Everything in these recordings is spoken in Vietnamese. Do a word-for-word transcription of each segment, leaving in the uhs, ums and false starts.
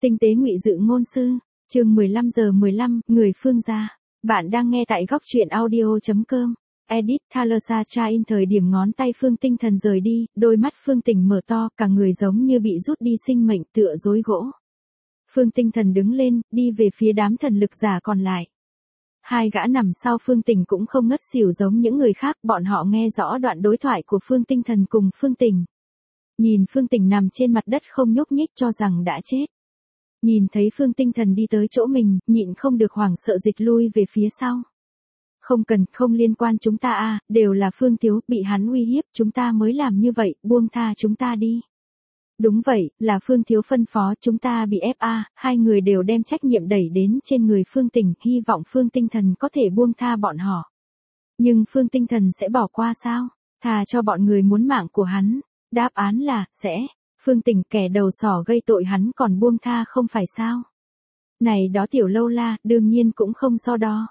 Tinh tế ngụy dự ngôn sư, chương mười lăm giờ mười lăm, người phương gia. Bạn đang nghe tại góc truyện audio chấm com. Edit Thalassa Chain. Thời điểm ngón tay Phương Tinh Thần rời đi, đôi mắt Phương Tình mở to, cả người giống như bị rút đi sinh mệnh, tựa rối gỗ. Phương Tinh Thần đứng lên, đi về phía đám thần lực giả còn lại. Hai gã nằm sau Phương Tình cũng không ngất xỉu giống những người khác, bọn họ nghe rõ đoạn đối thoại của Phương Tinh Thần cùng Phương Tình. Nhìn Phương Tình nằm trên mặt đất không nhúc nhích cho rằng đã chết. Nhìn thấy Phương Tinh Thần đi tới chỗ mình, nhịn không được hoảng sợ dịch lui về phía sau. Không cần, không liên quan chúng ta a, à, đều là Phương Thiếu, bị hắn uy hiếp, chúng ta mới làm như vậy, buông tha chúng ta đi. Đúng vậy, là Phương Thiếu phân phó, chúng ta bị ép a, à, hai người đều đem trách nhiệm đẩy đến trên người Phương Tình, hy vọng Phương Tinh Thần có thể buông tha bọn họ. Nhưng Phương Tinh Thần sẽ bỏ qua sao? Thà cho bọn người muốn mạng của hắn. Đáp án là, sẽ. Phương Tình, kẻ đầu sỏ gây tội hắn còn buông tha không phải sao? Này đó tiểu lâu la, đương nhiên cũng không so đo.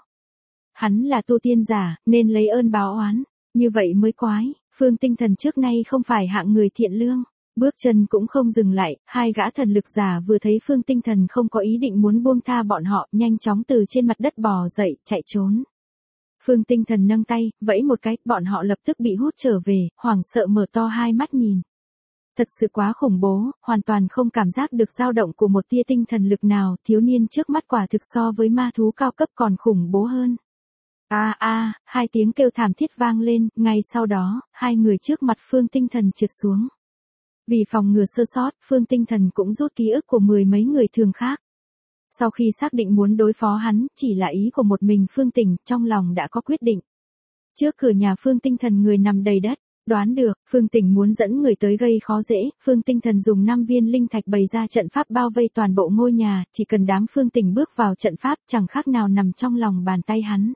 Hắn là tu tiên giả, nên lấy ơn báo oán, như vậy mới quái. Phương Tinh Thần trước nay không phải hạng người thiện lương, bước chân cũng không dừng lại, hai gã thần lực giả vừa thấy Phương Tinh Thần không có ý định muốn buông tha bọn họ, nhanh chóng từ trên mặt đất bò dậy, chạy trốn. Phương Tinh Thần nâng tay, vẫy một cái, bọn họ lập tức bị hút trở về, hoảng sợ mở to hai mắt nhìn. Thật sự quá khủng bố, hoàn toàn không cảm giác được dao động của một tia tinh thần lực nào, thiếu niên trước mắt quả thực so với ma thú cao cấp còn khủng bố hơn. A a, hai tiếng kêu thảm thiết vang lên, ngay sau đó, hai người trước mặt Phương Tinh Thần trượt xuống. Vì phòng ngừa sơ sót, Phương Tinh Thần cũng rút ký ức của mười mấy người thường khác. Sau khi xác định muốn đối phó hắn, chỉ là ý của một mình Phương Tình, trong lòng đã có quyết định. Trước cửa nhà Phương Tinh Thần người nằm đầy đất. Đoán được, Phương Tình muốn dẫn người tới gây khó dễ, Phương Tinh Thần dùng năm viên linh thạch bày ra trận pháp bao vây toàn bộ ngôi nhà, chỉ cần đám Phương Tình bước vào trận pháp chẳng khác nào nằm trong lòng bàn tay hắn.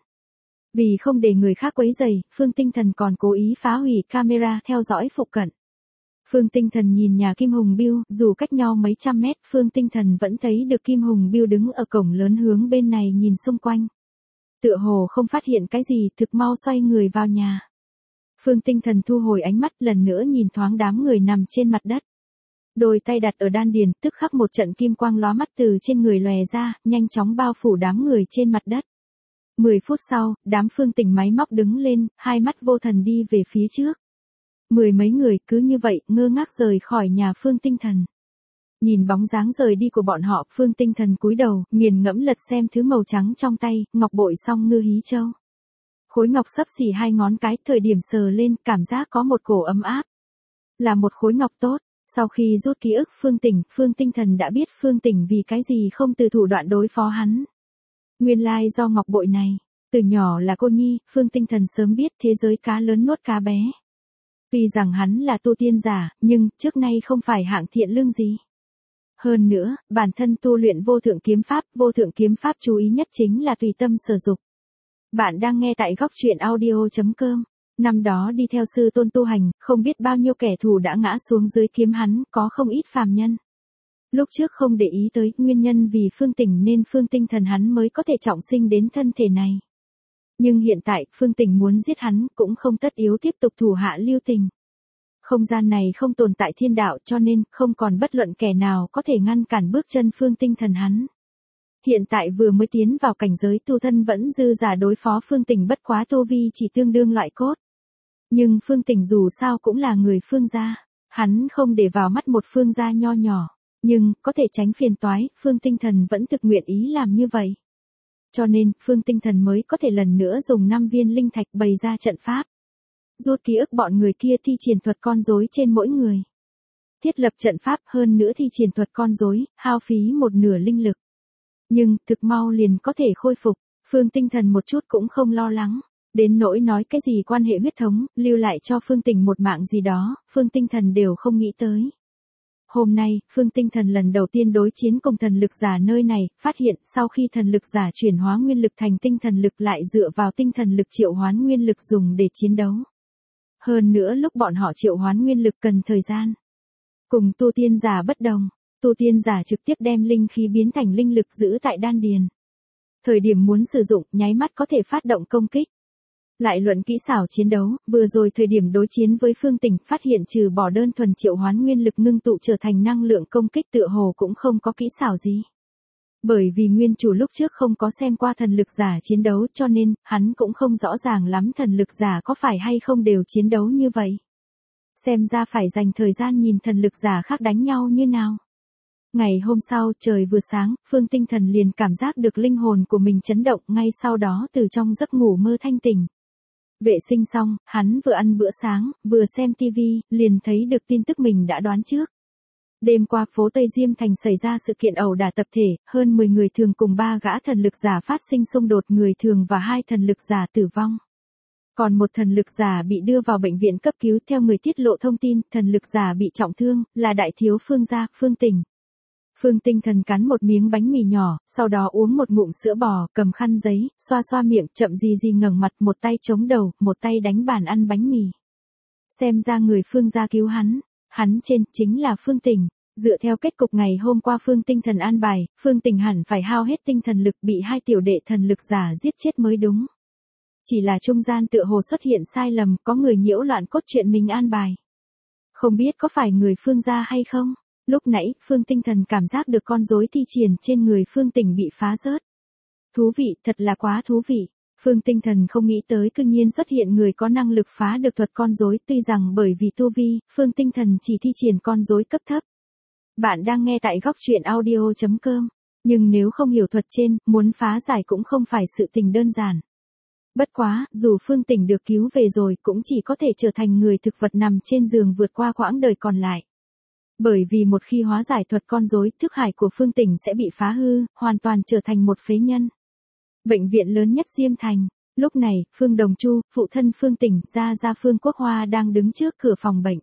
Vì không để người khác quấy rầy, Phương Tinh Thần còn cố ý phá hủy camera theo dõi phụ cận. Phương Tinh Thần nhìn nhà Kim Hùng Biêu, dù cách nhau mấy trăm mét, Phương Tinh Thần vẫn thấy được Kim Hùng Biêu đứng ở cổng lớn hướng bên này nhìn xung quanh. Tựa hồ không phát hiện cái gì, thực mau xoay người vào nhà. Phương Tinh Thần thu hồi ánh mắt, lần nữa nhìn thoáng đám người nằm trên mặt đất. Đôi tay đặt ở đan điền, tức khắc một trận kim quang lóa mắt từ trên người lòe ra, nhanh chóng bao phủ đám người trên mặt đất. Mười phút sau, đám Phương Tình máy móc đứng lên, hai mắt vô thần đi về phía trước. Mười mấy người cứ như vậy, ngơ ngác rời khỏi nhà Phương Tinh Thần. Nhìn bóng dáng rời đi của bọn họ, Phương Tinh Thần cúi đầu, nghiền ngẫm lật xem thứ màu trắng trong tay, ngọc bội song ngư hí châu. Khối ngọc xấp xỉ hai ngón cái, thời điểm sờ lên, cảm giác có một cổ ấm áp. Là một khối ngọc tốt, sau khi rút ký ức Phương Tình, Phương Tinh Thần đã biết Phương Tình vì cái gì không từ thủ đoạn đối phó hắn. Nguyên lai do ngọc bội này, từ nhỏ là cô nhi, Phương Tinh Thần sớm biết thế giới cá lớn nuốt cá bé. Tuy rằng hắn là tu tiên giả, nhưng trước nay không phải hạng thiện lương gì. Hơn nữa, bản thân tu luyện vô thượng kiếm pháp, vô thượng kiếm pháp chú ý nhất chính là tùy tâm sử dụng. Bạn đang nghe tại góc truyện audio chấm com. Năm đó đi theo sư tôn tu hành, không biết bao nhiêu kẻ thù đã ngã xuống dưới kiếm hắn, có không ít phàm nhân. Lúc trước không để ý tới nguyên nhân vì Phương Tình nên Phương Tinh Thần hắn mới có thể trọng sinh đến thân thể này. Nhưng hiện tại, Phương Tình muốn giết hắn cũng không tất yếu tiếp tục thủ hạ lưu tình. Không gian này không tồn tại thiên đạo cho nên không còn bất luận kẻ nào có thể ngăn cản bước chân Phương Tinh Thần hắn. Hiện tại vừa mới tiến vào cảnh giới tu thân vẫn dư giả đối phó Phương Tình bất quá tu vi chỉ tương đương loại cốt. Nhưng Phương Tình dù sao cũng là người Phương gia, hắn không để vào mắt một Phương gia nho nhỏ, nhưng có thể tránh phiền toái, Phương Tinh Thần vẫn thực nguyện ý làm như vậy. Cho nên, Phương Tinh Thần mới có thể lần nữa dùng năm viên linh thạch bày ra trận pháp. Rút ký ức bọn người kia thi triển thuật con rối trên mỗi người. Thiết lập trận pháp hơn nữa thi triển thuật con rối, hao phí một nửa linh lực. Nhưng, thực mau liền có thể khôi phục, Phương Tinh Thần một chút cũng không lo lắng, đến nỗi nói cái gì quan hệ huyết thống, lưu lại cho Phương Tình một mạng gì đó, Phương Tinh Thần đều không nghĩ tới. Hôm nay, Phương Tinh Thần lần đầu tiên đối chiến cùng thần lực giả nơi này, phát hiện sau khi thần lực giả chuyển hóa nguyên lực thành tinh thần lực lại dựa vào tinh thần lực triệu hoán nguyên lực dùng để chiến đấu. Hơn nữa lúc bọn họ triệu hoán nguyên lực cần thời gian. Cùng tu tiên giả bất đồng. Tu tiên giả trực tiếp đem linh khí biến thành linh lực giữ tại đan điền. Thời điểm muốn sử dụng, nháy mắt có thể phát động công kích. Lại luận kỹ xảo chiến đấu, vừa rồi thời điểm đối chiến với Phương Tỉnh, phát hiện trừ bỏ đơn thuần triệu hoán nguyên lực ngưng tụ trở thành năng lượng công kích tựa hồ cũng không có kỹ xảo gì. Bởi vì nguyên chủ lúc trước không có xem qua thần lực giả chiến đấu cho nên, hắn cũng không rõ ràng lắm thần lực giả có phải hay không đều chiến đấu như vậy. Xem ra phải dành thời gian nhìn thần lực giả khác đánh nhau như nào. Ngày hôm sau, trời vừa sáng, Phương Tinh Thần liền cảm giác được linh hồn của mình chấn động, ngay sau đó từ trong giấc ngủ mơ thanh tỉnh. Vệ sinh xong, hắn vừa ăn bữa sáng, vừa xem tivi, liền thấy được tin tức mình đã đoán trước. Đêm qua phố Tây Diêm Thành xảy ra sự kiện ẩu đả tập thể, hơn mười người thường cùng ba gã thần lực giả phát sinh xung đột, người thường và hai thần lực giả tử vong. Còn một thần lực giả bị đưa vào bệnh viện cấp cứu, theo người tiết lộ thông tin, thần lực giả bị trọng thương, là đại thiếu Phương gia, Phương Tỉnh. Phương Tinh Thần cắn một miếng bánh mì nhỏ, sau đó uống một ngụm sữa bò, cầm khăn giấy, xoa xoa miệng, chậm gì gì ngẩng mặt, một tay chống đầu, một tay đánh bàn ăn bánh mì. Xem ra người Phương gia cứu hắn, hắn trên, chính là Phương Tỉnh. Dựa theo kết cục ngày hôm qua Phương Tinh Thần an bài, Phương Tỉnh hẳn phải hao hết tinh thần lực bị hai tiểu đệ thần lực giả giết chết mới đúng. Chỉ là trung gian tựa hồ xuất hiện sai lầm, có người nhiễu loạn cốt truyện mình an bài. Không biết có phải người Phương gia hay không? Lúc nãy, Phương Tinh Thần cảm giác được con rối thi triển trên người Phương Tỉnh bị phá rớt. Thú vị, thật là quá thú vị. Phương Tinh Thần không nghĩ tới cư nhiên xuất hiện người có năng lực phá được thuật con rối, tuy rằng bởi vì tu vi, Phương Tinh Thần chỉ thi triển con rối cấp thấp. Bạn đang nghe tại góc truyện audio chấm com, nhưng nếu không hiểu thuật trên, muốn phá giải cũng không phải sự tình đơn giản. Bất quá, dù Phương Tỉnh được cứu về rồi cũng chỉ có thể trở thành người thực vật nằm trên giường vượt qua quãng đời còn lại. Bởi vì một khi hóa giải thuật con rối, thức hải của Phương Tỉnh sẽ bị phá hư, hoàn toàn trở thành một phế nhân. Bệnh viện lớn nhất Diêm Thành. Lúc này, Phương Đồng Chu, phụ thân Phương Tỉnh, gia gia Phương Quốc Hoa đang đứng trước cửa phòng bệnh.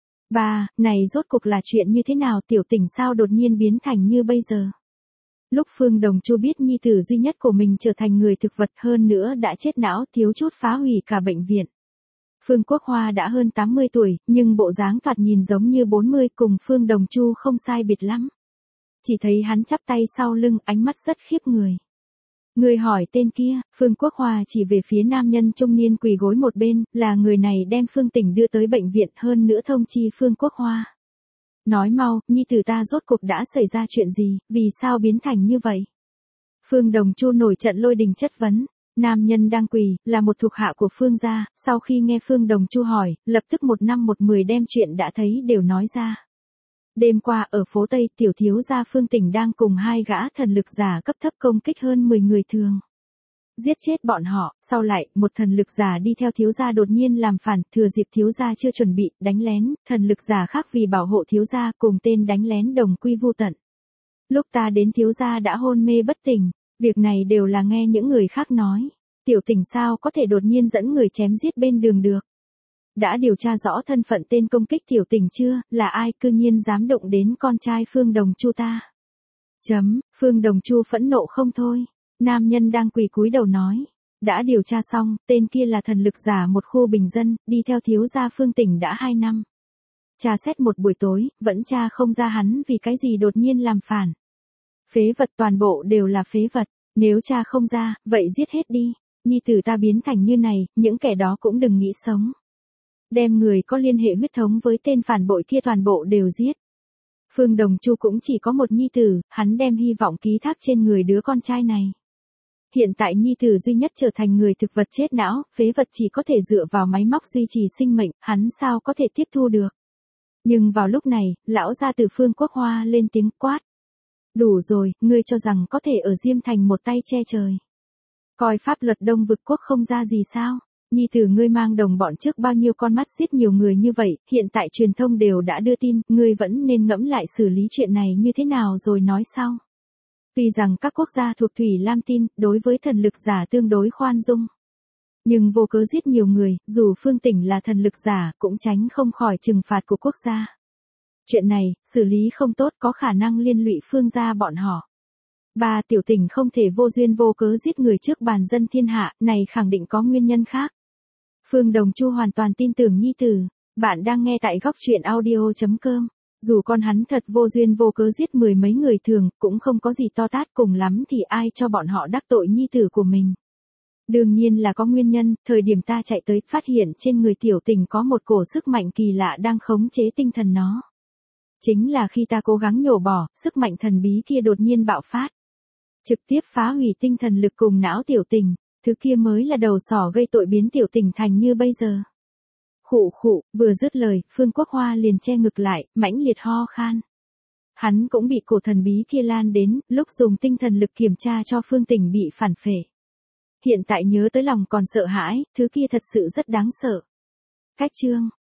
Ba, này rốt cuộc là chuyện như thế nào, tiểu Tỉnh sao đột nhiên biến thành như bây giờ? Lúc Phương Đồng Chu biết nhi tử duy nhất của mình trở thành người thực vật, hơn nữa đã chết não, thiếu chút phá hủy cả bệnh viện. Phương Quốc Hoa đã hơn tám mươi tuổi, nhưng bộ dáng thoạt nhìn giống như bốn mươi, cùng Phương Đồng Chu không sai biệt lắm. Chỉ thấy hắn chắp tay sau lưng, ánh mắt rất khiếp người. Người hỏi tên kia, Phương Quốc Hoa chỉ về phía nam nhân trung niên quỳ gối một bên, là người này đem Phương Tỉnh đưa tới bệnh viện, hơn nữa thông chi Phương Quốc Hoa. Nói mau, nhi tử ta rốt cuộc đã xảy ra chuyện gì, vì sao biến thành như vậy? Phương Đồng Chu nổi trận lôi đình chất vấn. Nam nhân đang quỳ, là một thuộc hạ của Phương gia, sau khi nghe Phương Đồng Chu hỏi, lập tức một năm một mười đem chuyện đã thấy đều nói ra. Đêm qua ở phố Tây, tiểu thiếu gia Phương Tỉnh đang cùng hai gã thần lực giả cấp thấp công kích hơn mười người thường. Giết chết bọn họ, sau lại, một thần lực giả đi theo thiếu gia đột nhiên làm phản, thừa dịp thiếu gia chưa chuẩn bị, đánh lén, thần lực giả khác vì bảo hộ thiếu gia cùng tên đánh lén đồng quy vu tận. Lúc ta đến thiếu gia đã hôn mê bất tỉnh. Việc này đều là nghe những người khác nói. Tiểu Tỉnh sao có thể đột nhiên dẫn người chém giết bên đường được? Đã điều tra rõ thân phận tên công kích Tiểu Tỉnh chưa, là ai cư nhiên dám động đến con trai Phương Đồng Chu ta? Chấm, Phương Đồng Chu phẫn nộ không thôi. Nam nhân đang quỳ cúi đầu nói. Đã điều tra xong, tên kia là thần lực giả một khu bình dân, đi theo thiếu gia Phương Tỉnh đã hai năm. Tra xét một buổi tối, vẫn tra không ra hắn vì cái gì đột nhiên làm phản. Phế vật, toàn bộ đều là phế vật, nếu cha không ra, vậy giết hết đi, nhi tử ta biến thành như này, những kẻ đó cũng đừng nghĩ sống. Đem người có liên hệ huyết thống với tên phản bội kia toàn bộ đều giết. Phương Đồng Chu cũng chỉ có một nhi tử, hắn đem hy vọng ký thác trên người đứa con trai này. Hiện tại nhi tử duy nhất trở thành người thực vật chết não, phế vật chỉ có thể dựa vào máy móc duy trì sinh mệnh, hắn sao có thể tiếp thu được. Nhưng vào lúc này, lão gia tử Phương Quốc Hoa lên tiếng quát. Đủ rồi, ngươi cho rằng có thể ở Diêm Thành một tay che trời. Coi pháp luật Đông Vực Quốc không ra gì sao? Nhi tử ngươi mang đồng bọn trước bao nhiêu con mắt giết nhiều người như vậy, hiện tại truyền thông đều đã đưa tin, ngươi vẫn nên ngẫm lại xử lý chuyện này như thế nào rồi nói sau. Tuy rằng các quốc gia thuộc Thủy Lam tin, đối với thần lực giả tương đối khoan dung. Nhưng vô cớ giết nhiều người, dù Phương Tỉnh là thần lực giả, cũng tránh không khỏi trừng phạt của quốc gia. Chuyện này, xử lý không tốt có khả năng liên lụy Phương gia bọn họ. Ba, Tiểu Tỉnh không thể vô duyên vô cớ giết người trước bàn dân thiên hạ, này khẳng định có nguyên nhân khác. Phương Đồng Chu hoàn toàn tin tưởng nhi tử. Bạn đang nghe tại góc truyện audio chấm com. Dù con hắn thật vô duyên vô cớ giết mười mấy người thường, cũng không có gì to tát, cùng lắm thì ai cho bọn họ đắc tội nhi tử của mình. Đương nhiên là có nguyên nhân, thời điểm ta chạy tới, phát hiện trên người tiểu tình có một cổ sức mạnh kỳ lạ đang khống chế tinh thần nó. Chính là khi ta cố gắng nhổ bỏ, sức mạnh thần bí kia đột nhiên bạo phát. Trực tiếp phá hủy tinh thần lực cùng não tiểu tình, thứ kia mới là đầu sỏ gây tội biến tiểu tình thành như bây giờ. Khụ khụ, vừa dứt lời, Phương Quốc Hoa liền che ngực lại, mãnh liệt ho khan. Hắn cũng bị cổ thần bí kia lan đến, lúc dùng tinh thần lực kiểm tra cho Phương Tình bị phản phệ. Hiện tại nhớ tới lòng còn sợ hãi, thứ kia thật sự rất đáng sợ. Cách chương